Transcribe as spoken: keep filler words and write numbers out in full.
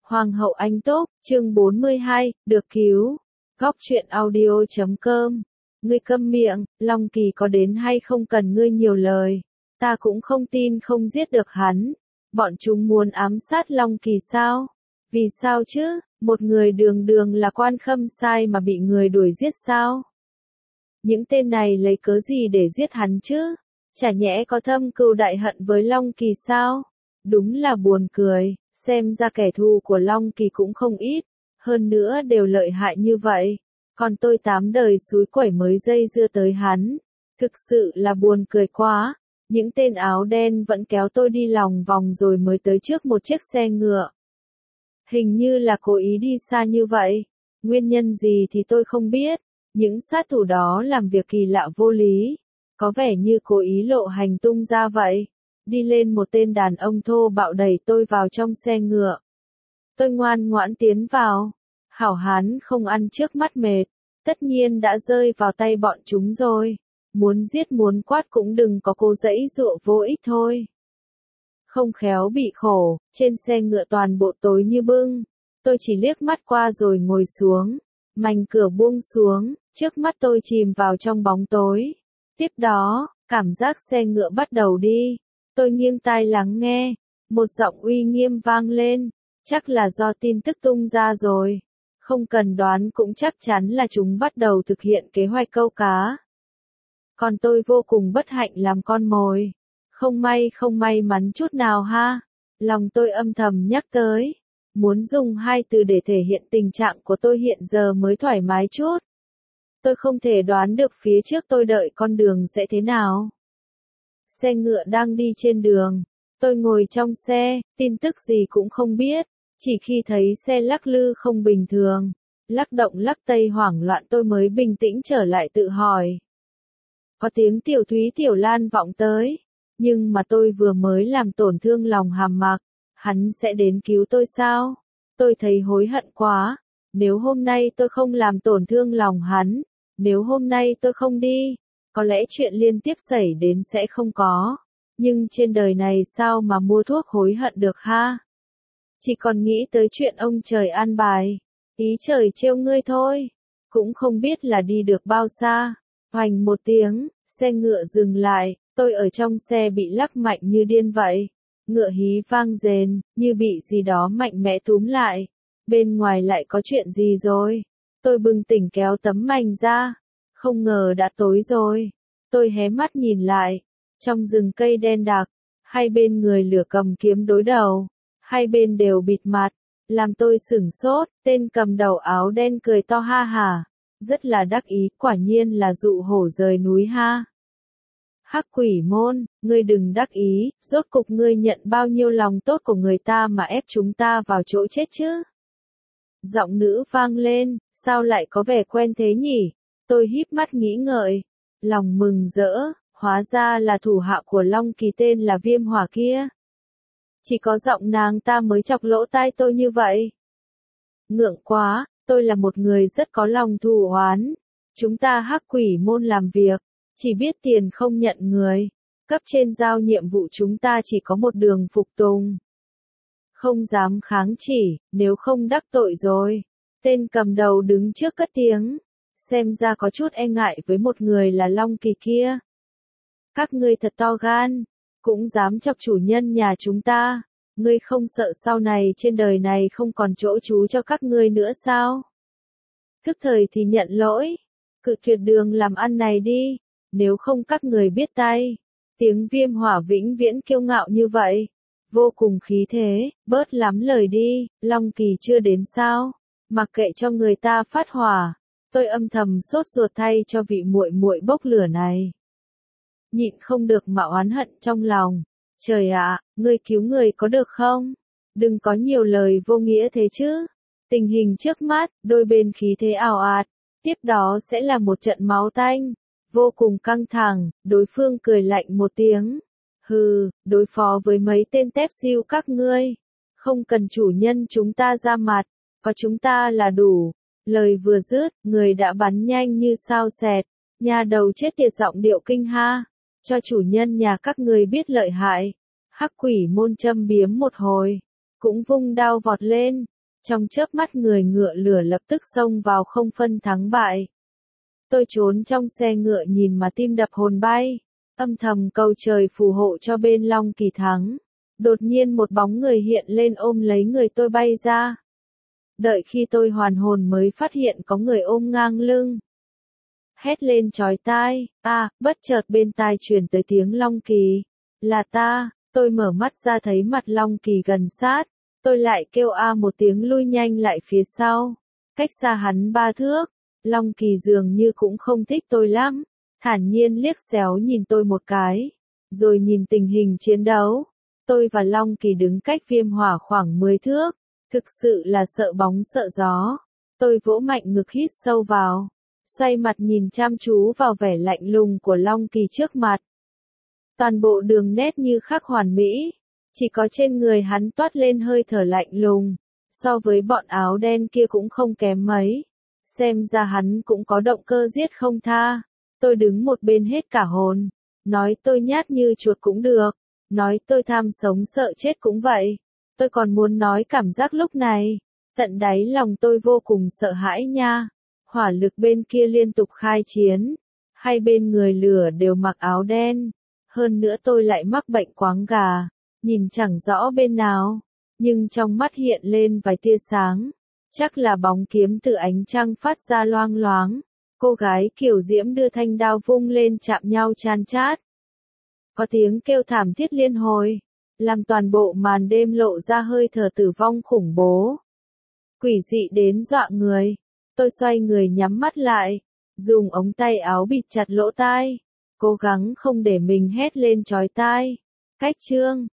Hoàng hậu Anh Túc, chương bốn mươi hai, được cứu. Góc truyện audio chấm com. Ngươi câm miệng, Long Kỳ có đến hay không cần ngươi nhiều lời. Ta cũng không tin không giết được hắn. Bọn chúng muốn ám sát Long Kỳ sao? Vì sao chứ? Một người đường đường là quan khâm sai mà bị người đuổi giết sao? Những tên này lấy cớ gì để giết hắn chứ? Chả nhẽ có thâm cừu đại hận với Long Kỳ sao? Đúng là buồn cười, xem ra kẻ thù của Long Kỳ cũng không ít, hơn nữa đều lợi hại như vậy. Còn tôi tám đời suối quẩy mới dây dưa tới hắn. Thực sự là buồn cười quá. Những tên áo đen vẫn kéo tôi đi lòng vòng rồi mới tới trước một chiếc xe ngựa. Hình như là cố ý đi xa như vậy. Nguyên nhân gì thì tôi không biết. Những sát thủ đó làm việc kỳ lạ vô lý. Có vẻ như cố ý lộ hành tung ra vậy. Đi lên một tên đàn ông thô bạo đẩy tôi vào trong xe ngựa. Tôi ngoan ngoãn tiến vào. Hảo hán không ăn trước mắt mệt. Tất nhiên đã rơi vào tay bọn chúng rồi. Muốn giết muốn quát cũng đừng có cố giãy giụa vô ích thôi. Không khéo bị khổ, trên xe ngựa toàn bộ tối như bưng. Tôi chỉ liếc mắt qua rồi ngồi xuống. Mành cửa buông xuống, trước mắt tôi chìm vào trong bóng tối. Tiếp đó, cảm giác xe ngựa bắt đầu đi. Tôi nghiêng tai lắng nghe. Một giọng uy nghiêm vang lên. Chắc là do tin tức tung ra rồi. Không cần đoán cũng chắc chắn là chúng bắt đầu thực hiện kế hoạch câu cá. Còn tôi vô cùng bất hạnh làm con mồi. Không may không may mắn chút nào ha. Lòng tôi âm thầm nhắc tới. Muốn dùng hai từ để thể hiện tình trạng của tôi hiện giờ mới thoải mái chút. Tôi không thể đoán được phía trước tôi đợi con đường sẽ thế nào. Xe ngựa đang đi trên đường. Tôi ngồi trong xe, tin tức gì cũng không biết. Chỉ khi thấy xe lắc lư không bình thường, lắc động lắc tây hoảng loạn tôi mới bình tĩnh trở lại tự hỏi. Có tiếng Tiểu Thúy Tiểu Lan vọng tới. Nhưng mà tôi vừa mới làm tổn thương lòng Hàm Mặc. Hắn sẽ đến cứu tôi sao? Tôi thấy hối hận quá. Nếu hôm nay tôi không làm tổn thương lòng hắn, nếu hôm nay tôi không đi, có lẽ chuyện liên tiếp xảy đến sẽ không có. Nhưng trên đời này sao mà mua thuốc hối hận được ha? Chỉ còn nghĩ tới chuyện ông trời an bài. Ý trời trêu ngươi thôi. Cũng không biết là đi được bao xa. Hoành một tiếng, xe ngựa dừng lại. Tôi ở trong xe bị lắc mạnh như điên vậy. Ngựa hí vang rền, như bị gì đó mạnh mẽ túm lại. Bên ngoài lại có chuyện gì rồi? Tôi bừng tỉnh kéo tấm mành ra. Không ngờ đã tối rồi. Tôi hé mắt nhìn lại. Trong rừng cây đen đặc, hai bên người lửa cầm kiếm đối đầu. Hai bên đều bịt mặt. Làm tôi sửng sốt, tên cầm đầu áo đen cười to ha hả. Rất là đắc ý, quả nhiên là dụ hổ rời núi ha. Hắc Quỷ Môn, ngươi đừng đắc ý, rốt cục ngươi nhận bao nhiêu lòng tốt của người ta mà ép chúng ta vào chỗ chết chứ? Giọng nữ vang lên, sao lại có vẻ quen thế nhỉ? Tôi híp mắt nghĩ ngợi, lòng mừng rỡ, hóa ra là thủ hạ của Long Kỳ tên là Viêm Hỏa kia. Chỉ có giọng nàng ta mới chọc lỗ tai tôi như vậy. Ngượng quá, tôi là một người rất có lòng thù oán. Chúng ta Hắc Quỷ Môn làm việc, chỉ biết tiền không nhận người. Cấp trên giao nhiệm vụ chúng ta chỉ có một đường phục tùng. Không dám kháng chỉ, nếu không đắc tội rồi. Tên cầm đầu đứng trước cất tiếng. Xem ra có chút e ngại với một người là Long Kỳ kia. Các ngươi thật to gan. Cũng dám chọc chủ nhân nhà chúng ta. Ngươi không sợ sau này trên đời này không còn chỗ trú cho các ngươi nữa sao? Thức thời thì nhận lỗi. Cự tuyệt đường làm ăn này đi. Nếu không các người biết tay. Tiếng Viêm Hỏa vĩnh viễn kiêu ngạo như vậy. Vô cùng khí thế, bớt lắm lời đi, Long Kỳ chưa đến sao? Mặc kệ cho người ta phát hỏa. Tôi âm thầm sốt ruột thay cho vị muội muội bốc lửa này. Nhịn không được mà oán hận trong lòng. Trời ạ, ngươi cứu người có được không? Đừng có nhiều lời vô nghĩa thế chứ. Tình hình trước mắt, đôi bên khí thế ào ạt. Tiếp đó sẽ là một trận máu tanh. Vô cùng căng thẳng, đối phương cười lạnh một tiếng. Hừ, đối phó với mấy tên tép diêu các ngươi. Không cần chủ nhân chúng ta ra mặt. Có chúng ta là đủ. Lời vừa dứt, người đã bắn nhanh như sao xẹt. Nhà đầu chết tiệt giọng điệu kinh ha. Cho chủ nhân nhà các người biết lợi hại. Hắc Quỷ Môn châm biếm một hồi. Cũng vung đao vọt lên. Trong chớp mắt người ngựa lửa lập tức xông vào không phân thắng bại. Tôi trốn trong xe ngựa nhìn mà tim đập hồn bay, âm thầm cầu trời phù hộ cho bên Long Kỳ thắng. Đột nhiên một bóng người hiện lên ôm lấy người tôi bay ra. Đợi khi tôi hoàn hồn mới phát hiện có người ôm ngang lưng. Hét lên chói tai, a, bất chợt bên tai truyền tới tiếng Long Kỳ. Là ta, tôi mở mắt ra thấy mặt Long Kỳ gần sát. Tôi lại kêu a một tiếng lui nhanh lại phía sau. Cách xa hắn ba thước, Long Kỳ dường như cũng không thích tôi lắm. Thản nhiên liếc xéo nhìn tôi một cái. Rồi nhìn tình hình chiến đấu. Tôi và Long Kỳ đứng cách Viêm Hỏa khoảng mười thước. Thực sự là sợ bóng sợ gió. Tôi vỗ mạnh ngực hít sâu vào. Xoay mặt nhìn chăm chú vào vẻ lạnh lùng của Long Kỳ trước mặt. Toàn bộ đường nét như khắc hoàn mỹ. Chỉ có trên người hắn toát lên hơi thở lạnh lùng. So với bọn áo đen kia cũng không kém mấy. Xem ra hắn cũng có động cơ giết không tha. Tôi đứng một bên hết cả hồn. Nói tôi nhát như chuột cũng được. Nói tôi tham sống sợ chết cũng vậy. Tôi còn muốn nói cảm giác lúc này. Tận đáy lòng tôi vô cùng sợ hãi nha. Hỏa lực bên kia liên tục khai chiến. Hai bên người lửa đều mặc áo đen. Hơn nữa tôi lại mắc bệnh quáng gà. Nhìn chẳng rõ bên nào. Nhưng trong mắt hiện lên vài tia sáng. Chắc là bóng kiếm từ ánh trăng phát ra loang loáng. Cô gái kiểu diễm đưa thanh đao vung lên chạm nhau chan chát. Có tiếng kêu thảm thiết liên hồi. Làm toàn bộ màn đêm lộ ra hơi thở tử vong khủng bố. Quỷ dị đến dọa người. Tôi xoay người nhắm mắt lại. Dùng ống tay áo bịt chặt lỗ tai. Cố gắng không để mình hét lên chói tai. Cách chương